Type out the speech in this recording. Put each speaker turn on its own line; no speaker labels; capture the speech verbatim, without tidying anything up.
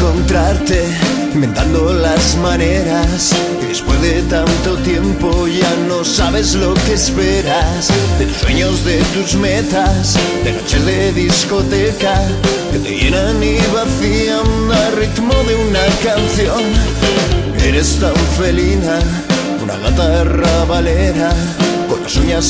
encontrarte, inventando las maneras. Y después de tanto tiempo ya no sabes lo que esperas. De tus sueños, de tus metas, de noches de discoteca que te llenan y vacían al ritmo de una canción. Eres tan felina, una gata rabalera, con las uñas